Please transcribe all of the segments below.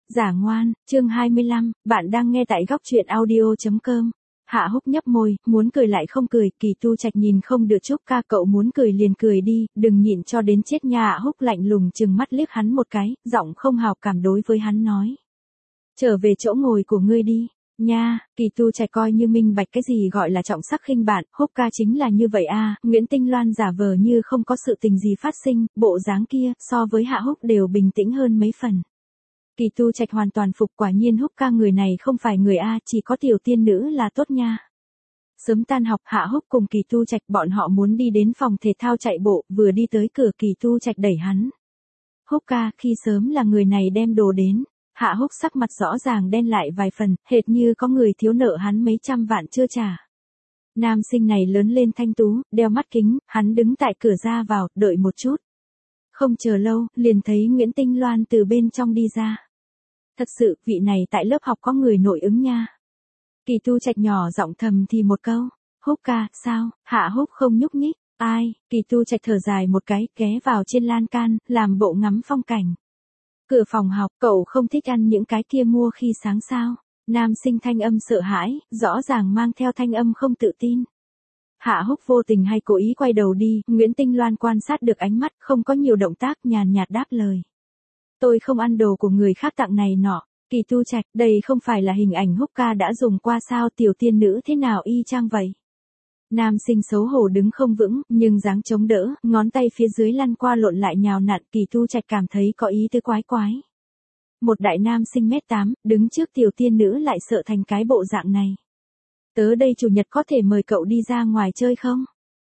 Giả ngoan, chương 25, bạn đang nghe tại góc truyện audio.com. Hạ Húc nhấp môi, muốn cười lại không cười, Kỳ Tu Trạch nhìn không được Trúc ca, cậu muốn cười liền cười đi, đừng nhịn cho đến chết nha. Hạ Húc lạnh lùng trừng mắt liếc hắn một cái, giọng không hào cảm đối với hắn nói. Trở về chỗ ngồi của ngươi đi. Nha, Kỳ Tu Trạch coi như minh bạch cái gì gọi là trọng sắc khinh bạn, Húc ca chính là như vậy a. Nguyễn Tinh Loan giả vờ như không có sự tình gì phát sinh, bộ dáng kia so với Hạ Húc đều bình tĩnh hơn mấy phần. Kỳ Tu Trạch hoàn toàn phục, quả nhiên Húc ca người này không phải người a, chỉ có tiểu tiên nữ là tốt nha. Sớm tan học, Hạ Húc cùng Kỳ Tu Trạch bọn họ muốn đi đến phòng thể thao chạy bộ, vừa đi tới cửa Kỳ Tu Trạch đẩy hắn. Húc ca, khi sớm là người này đem đồ đến. Hạ Húc sắc mặt rõ ràng đen lại vài phần, hệt như có người thiếu nợ hắn mấy trăm vạn chưa trả. Nam sinh này lớn lên thanh tú, đeo mắt kính, hắn đứng tại cửa ra vào, đợi một chút. Không chờ lâu, liền thấy Nguyễn Tinh Loan từ bên trong đi ra. Thật sự, vị này tại lớp học có người nội ứng nha. Kỳ Tu Trạch nhỏ giọng thầm thì một câu. Húc ca, sao? Hạ Húc không nhúc nhích. Ai? Kỳ Tu Trạch thở dài một cái, ghé vào trên lan can, làm bộ ngắm phong cảnh. Cửa phòng học, cậu không thích ăn những cái kia mua khi sáng sao? Nam sinh thanh âm sợ hãi, rõ ràng mang theo thanh âm không tự tin. Hạ Húc vô tình hay cố ý quay đầu đi, Nguyễn Tinh Loan quan sát được ánh mắt, không có nhiều động tác, nhàn nhạt đáp lời. Tôi không ăn đồ của người khác tặng này nọ. Kỳ Tu Trạch, đây không phải là hình ảnh Húc ca đã dùng qua sao, tiểu tiên nữ thế nào y chang vậy? Nam sinh xấu hổ đứng không vững, nhưng dáng chống đỡ, ngón tay phía dưới lăn qua lộn lại nhào nặn, Kỳ Tu Trạch cảm thấy có ý tứ quái quái. Một đại nam sinh mét 8, đứng trước tiểu tiên nữ lại sợ thành cái bộ dạng này. Tớ đây chủ nhật có thể mời cậu đi ra ngoài chơi không?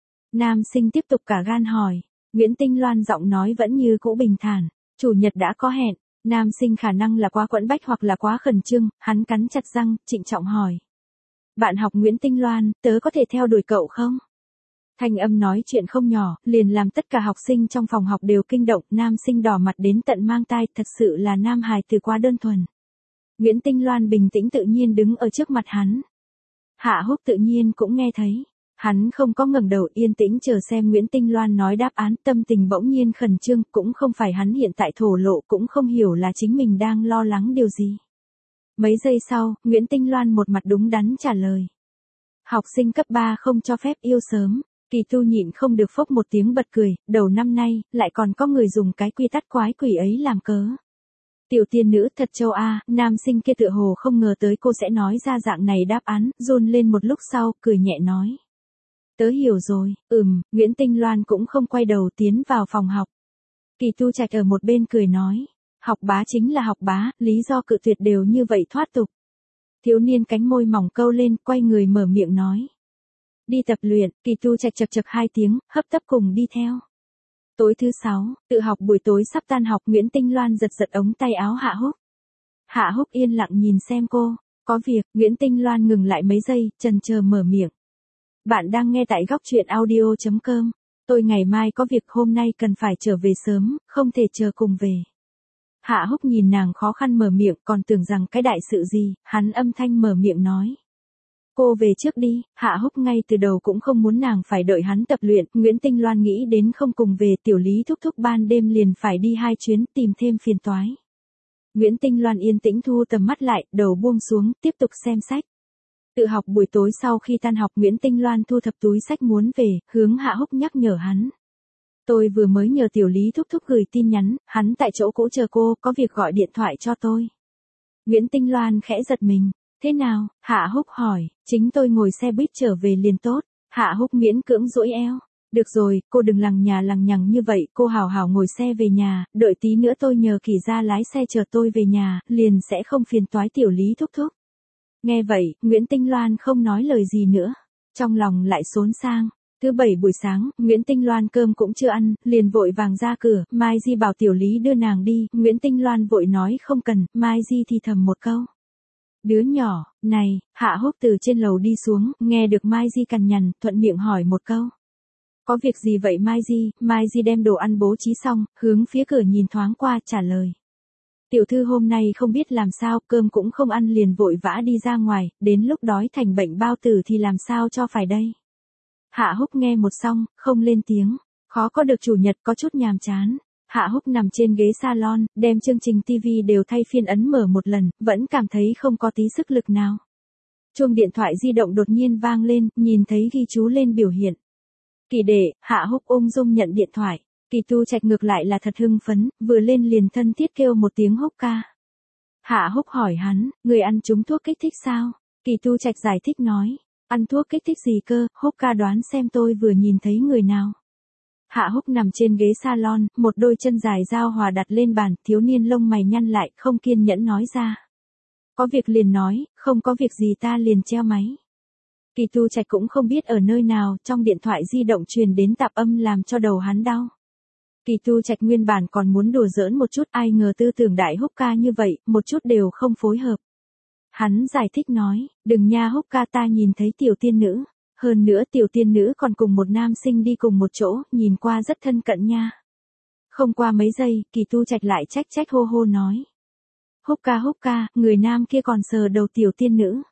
Nam sinh tiếp tục cả gan hỏi. Nguyễn Tinh Loan giọng nói vẫn như cũ bình thản. Chủ nhật đã có hẹn. Nam sinh khả năng là quá quẫn bách hoặc là quá khẩn trương, hắn cắn chặt răng, trịnh trọng hỏi. Bạn học Nguyễn Tinh Loan, tớ có thể theo đuổi cậu không? Thanh âm nói chuyện không nhỏ, liền làm tất cả học sinh trong phòng học đều kinh động, nam sinh đỏ mặt đến tận mang tai, thật sự là nam hài từ quá đơn thuần. Nguyễn Tinh Loan bình tĩnh tự nhiên đứng ở trước mặt hắn. Hạ Húc tự nhiên cũng nghe thấy. Hắn không có ngẩng đầu, yên tĩnh chờ xem Nguyễn Tinh Loan nói đáp án, tâm tình bỗng nhiên khẩn trương, cũng không phải hắn hiện tại thổ lộ, cũng không hiểu là chính mình đang lo lắng điều gì. Mấy giây sau, Nguyễn Tinh Loan một mặt đúng đắn trả lời. Học sinh cấp 3 không cho phép yêu sớm. Kỳ Tu nhịn không được phốc một tiếng bật cười, đầu năm nay, lại còn có người dùng cái quy tắc quái quỷ ấy làm cớ. Tiểu tiên nữ thật châu a. Nam sinh kia tựa hồ không ngờ tới cô sẽ nói ra dạng này đáp án, run lên một lúc sau, cười nhẹ nói. Tớ hiểu rồi, Nguyễn Tinh Loan cũng không quay đầu tiến vào phòng học. Kỳ Tu Trạch ở một bên cười nói. Học bá chính là học bá, lý do cự tuyệt đều như vậy thoát tục. Thiếu niên cánh môi mỏng câu lên, quay người mở miệng nói. Đi tập luyện, Kỳ Tu Trạch chật chật 2 tiếng, hấp tấp cùng đi theo. Tối thứ 6, tự học buổi tối sắp tan học, Nguyễn Tinh Loan giật giật ống tay áo Hạ Húc. Hạ Húc yên lặng nhìn xem cô, có việc, Nguyễn Tinh Loan ngừng lại mấy giây, chần chờ mở miệng. Bạn đang nghe tại góc truyện audio.com. Tôi ngày mai có việc, hôm nay cần phải trở về sớm, không thể chờ cùng về. Hạ Húc nhìn nàng khó khăn mở miệng, còn tưởng rằng cái đại sự gì, hắn âm thanh mở miệng nói. Cô về trước đi. Hạ Húc ngay từ đầu cũng không muốn nàng phải đợi hắn tập luyện, Nguyễn Tinh Loan nghĩ đến không cùng về, tiểu lý thúc thúc ban đêm liền phải đi 2 chuyến, tìm thêm phiền toái. Nguyễn Tinh Loan yên tĩnh thu tầm mắt lại, đầu buông xuống, tiếp tục xem sách. Tự học buổi tối sau khi tan học, Nguyễn Tinh Loan thu thập túi sách muốn về, hướng Hạ Húc nhắc nhở hắn. Tôi vừa mới nhờ tiểu lý thúc thúc gửi tin nhắn, hắn tại chỗ cũ chờ cô, có việc gọi điện thoại cho tôi. Nguyễn Tinh Loan khẽ giật mình. Thế nào? Hạ Húc hỏi. Chính tôi ngồi xe buýt trở về liền tốt. Hạ Húc miễn cưỡng duỗi eo. Được rồi, cô đừng lằng nhà lằng nhằng như vậy, cô hào hào ngồi xe về nhà, đợi tí nữa tôi nhờ Kỳ ra lái xe chờ tôi về nhà, liền sẽ không phiền toái tiểu lý thúc thúc. Nghe vậy, Nguyễn Tinh Loan không nói lời gì nữa. Trong lòng lại xốn sang. Thứ 7 buổi sáng, Nguyễn Tinh Loan cơm cũng chưa ăn, liền vội vàng ra cửa, Mai Di bảo tiểu lý đưa nàng đi, Nguyễn Tinh Loan vội nói không cần, Mai Di thì thầm một câu. Đứa nhỏ, này, Hạ Húc từ trên lầu đi xuống, nghe được Mai Di cằn nhằn, thuận miệng hỏi một câu. Có việc gì vậy Mai Di? Mai Di đem đồ ăn bố trí xong, hướng phía cửa nhìn thoáng qua, trả lời. Tiểu thư hôm nay không biết làm sao, cơm cũng không ăn liền vội vã đi ra ngoài, đến lúc đói thành bệnh bao tử thì làm sao cho phải đây. Hạ Húc nghe một xong, không lên tiếng, khó có được chủ nhật có chút nhàm chán. Hạ Húc nằm trên ghế salon, đem chương trình TV đều thay phiên ấn mở một lần, vẫn cảm thấy không có tí sức lực nào. Chuông điện thoại di động đột nhiên vang lên, nhìn thấy ghi chú lên biểu hiện. Kỳ đệ, Hạ Húc ung dung nhận điện thoại. Kỳ Tu Trạch ngược lại là thật hưng phấn, vừa lên liền thân thiết kêu một tiếng Húc ca. Hạ Húc hỏi hắn, người ăn trúng thuốc kích thích sao? Kỳ Tu Trạch giải thích nói, ăn thuốc kích thích gì cơ, Húc ca đoán xem tôi vừa nhìn thấy người nào. Hạ Húc nằm trên ghế salon, một đôi chân dài giao hòa đặt lên bàn, thiếu niên lông mày nhăn lại, không kiên nhẫn nói ra. Có việc liền nói, không có việc gì ta liền treo máy. Kỳ Tu Trạch cũng không biết ở nơi nào, trong điện thoại di động truyền đến tạp âm làm cho đầu hắn đau. Kỳ Tu Trạch nguyên bản còn muốn đùa giỡn một chút, ai ngờ tư tưởng đại Húc ca như vậy, một chút đều không phối hợp. Hắn giải thích nói, đừng nha Húc ca, ta nhìn thấy tiểu tiên nữ. Hơn nữa tiểu tiên nữ còn cùng một nam sinh đi cùng một chỗ, nhìn qua rất thân cận nha. Không qua mấy giây, Kỳ Tu Trạch lại trách hô hô nói. Húc ca, người nam kia còn sờ đầu tiểu tiên nữ.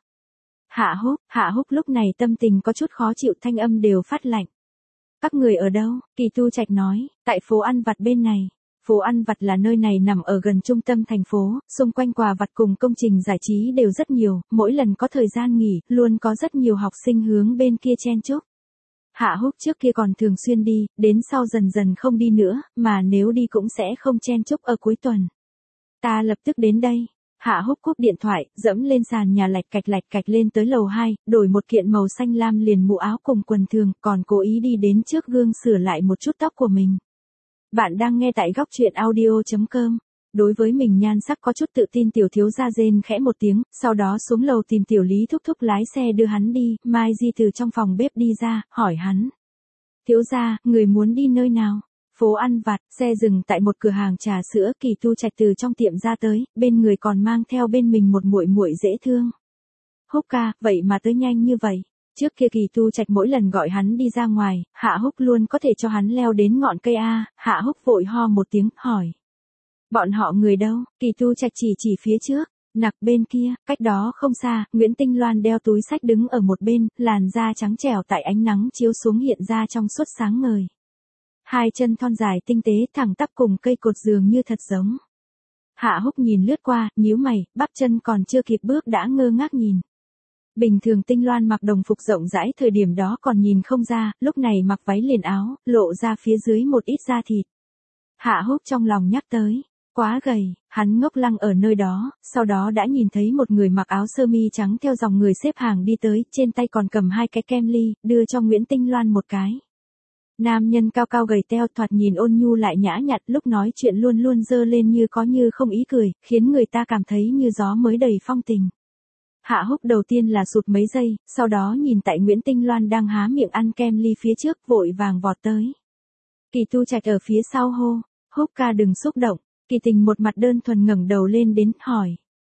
Hạ Húc lúc này tâm tình có chút khó chịu, thanh âm đều phát lạnh. Các người ở đâu? Kỳ Tu Trạch nói, tại phố ăn vặt bên này. Phố ăn vặt là nơi này nằm ở gần trung tâm thành phố, xung quanh quà vặt cùng công trình giải trí đều rất nhiều, mỗi lần có thời gian nghỉ, luôn có rất nhiều học sinh hướng bên kia chen chúc. Hạ Húc trước kia còn thường xuyên đi, đến sau dần dần không đi nữa, mà nếu đi cũng sẽ không chen chúc ở cuối tuần. Ta lập tức đến đây. Hạ Húc cúp điện thoại, dẫm lên sàn nhà lạch cạch lên tới lầu 2, đổi một kiện màu xanh lam liền mũ áo cùng quần thường, còn cố ý đi đến trước gương sửa lại một chút tóc của mình. Bạn đang nghe tại góc truyện audio.com. Đối với mình nhan sắc có chút tự tin tiểu thiếu gia rên khẽ một tiếng, sau đó xuống lầu tìm tiểu Lý thúc thúc lái xe đưa hắn đi, Mai Di từ trong phòng bếp đi ra, hỏi hắn. Thiếu gia, người muốn đi nơi nào? Phố ăn vặt, xe dừng tại một cửa hàng trà sữa, Kỳ Tu Trạch từ trong tiệm ra tới, bên người còn mang theo bên mình một muội muội dễ thương. Húc ca, vậy mà tới nhanh như vậy. Trước kia Kỳ Tu Trạch mỗi lần gọi hắn đi ra ngoài, Hạ Húc luôn có thể cho hắn leo đến ngọn cây A, Hạ Húc vội ho một tiếng, hỏi. Bọn họ người đâu? Kỳ Tu Trạch chỉ phía trước, nặc bên kia, cách đó không xa, Nguyễn Tinh Loan đeo túi xách đứng ở một bên, làn da trắng trẻo tại ánh nắng chiếu xuống hiện ra trong suốt sáng ngời. Hai chân thon dài tinh tế thẳng tắp cùng cây cột dường như thật giống. Hạ Húc nhìn lướt qua, nhíu mày, bắp chân còn chưa kịp bước đã ngơ ngác nhìn. Bình thường Tinh Loan mặc đồng phục rộng rãi thời điểm đó còn nhìn không ra, lúc này mặc váy liền áo, lộ ra phía dưới một ít da thịt. Hạ Húc trong lòng nhắc tới, quá gầy, hắn ngốc lăng ở nơi đó, sau đó đã nhìn thấy một người mặc áo sơ mi trắng theo dòng người xếp hàng đi tới, trên tay còn cầm hai cái kem ly, đưa cho Nguyễn Tinh Loan một cái. Nam nhân cao cao gầy teo thoạt nhìn ôn nhu lại nhã nhặn, lúc nói chuyện luôn luôn dơ lên như có như không ý cười, khiến người ta cảm thấy như gió mới đầy phong tình. Hạ Húc đầu tiên là sụt mấy giây, sau đó nhìn tại Nguyễn Tinh Loan đang há miệng ăn kem ly phía trước, vội vàng vọt tới. Kỳ Tu Trạch ở phía sau hô, Húc ca đừng xúc động. Kỳ Tình một mặt đơn thuần ngẩng đầu lên đến, hỏi.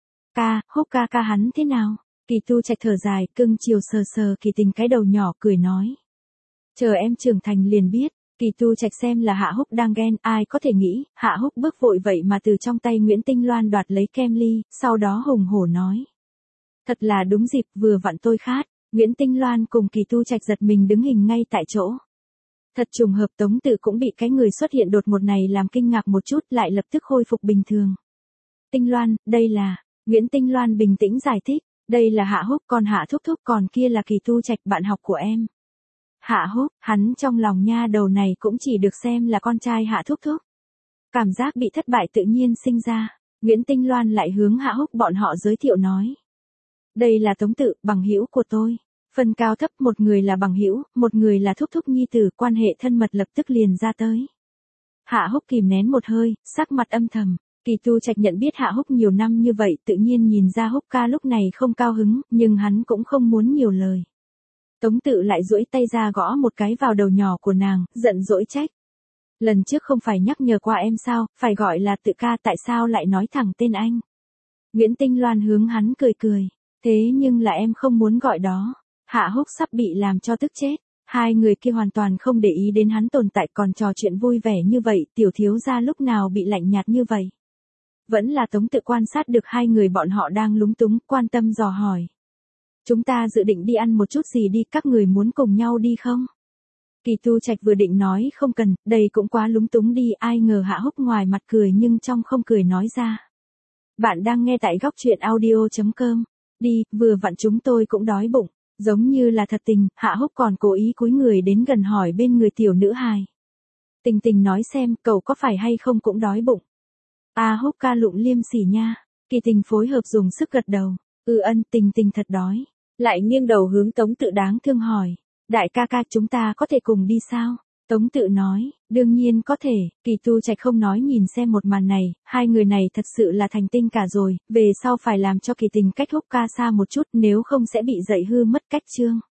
Húc ca hắn thế nào? Kỳ Tu Trạch thở dài, cưng chiều sờ Kỳ Tình cái đầu nhỏ, cười nói. Chờ em trưởng thành liền biết. Kỳ Tu Trạch xem là Hạ Húc đang ghen, ai có thể nghĩ, Hạ Húc bước vội vậy mà từ trong tay Nguyễn Tinh Loan đoạt lấy kem ly, sau đó hùng hổ nói. Thật là đúng dịp, vừa vặn tôi khát. Nguyễn Tinh Loan cùng Kỳ Tu Trạch giật mình đứng hình ngay tại chỗ. Thật trùng hợp, Tống Tự cũng bị cái người xuất hiện đột ngột này làm kinh ngạc một chút, lại lập tức khôi phục bình thường. Tinh Loan, đây là, Nguyễn Tinh Loan bình tĩnh giải thích, đây là Hạ Húc, còn Hạ Thúc Thúc, còn kia là Kỳ Tu Trạch, bạn học của em. Hạ Húc, hắn trong lòng nha đầu này cũng chỉ được xem là con trai Hạ Thúc Thúc. Cảm giác bị thất bại tự nhiên sinh ra, Nguyễn Tinh Loan lại hướng Hạ Húc bọn họ giới thiệu nói. Đây là Tống Tự, bằng hữu của tôi. Phần cao thấp, một người là bằng hữu, một người là thúc thúc nhi tử, quan hệ thân mật lập tức liền ra tới. Hạ Húc kìm nén một hơi, sắc mặt âm thầm. Kỳ Tu Trạch nhận biết Hạ Húc nhiều năm như vậy, tự nhiên nhìn ra Húc ca lúc này không cao hứng, nhưng hắn cũng không muốn nhiều lời. Tống Tự lại duỗi tay ra gõ một cái vào đầu nhỏ của nàng, giận dỗi trách. Lần trước không phải nhắc nhở qua em sao, phải gọi là Tự ca, tại sao lại nói thẳng tên anh? Nguyễn Tinh Loan hướng hắn cười. Thế nhưng là em không muốn gọi đó. Hạ Húc sắp bị làm cho tức chết. Hai người kia hoàn toàn không để ý đến hắn tồn tại, còn trò chuyện vui vẻ như vậy, tiểu thiếu gia lúc nào bị lạnh nhạt như vậy. Vẫn là Tống Tự quan sát được hai người bọn họ đang lúng túng, quan tâm dò hỏi. Chúng ta dự định đi ăn một chút gì đi, các người muốn cùng nhau đi không? Kỳ Tu Trạch vừa định nói không cần, đây cũng quá lúng túng đi, ai ngờ Hạ Húc ngoài mặt cười nhưng trong không cười nói ra. Bạn đang nghe tại góc truyện audio.com. Đi, vừa vặn chúng tôi cũng đói bụng. Giống như là thật tình, Hạ Húc còn cố ý cúi người đến gần hỏi bên người tiểu nữ hài. Tình Tình nói xem, cậu có phải hay không cũng đói bụng. Húc ca lụng liêm sỉ nha. Kỳ Tình phối hợp dùng sức gật đầu. Ân, Tình Tình thật đói. Lại nghiêng đầu hướng Tống Tự đáng thương hỏi. Đại ca ca, chúng ta có thể cùng đi sao? Tống Tự nói, đương nhiên có thể. Kỳ Tu Trạch không nói nhìn xem một màn này, hai người này thật sự là thành tinh cả rồi, về sau phải làm cho Kỳ Tình cách Húc ca xa một chút, nếu không sẽ bị dạy hư mất cách chương.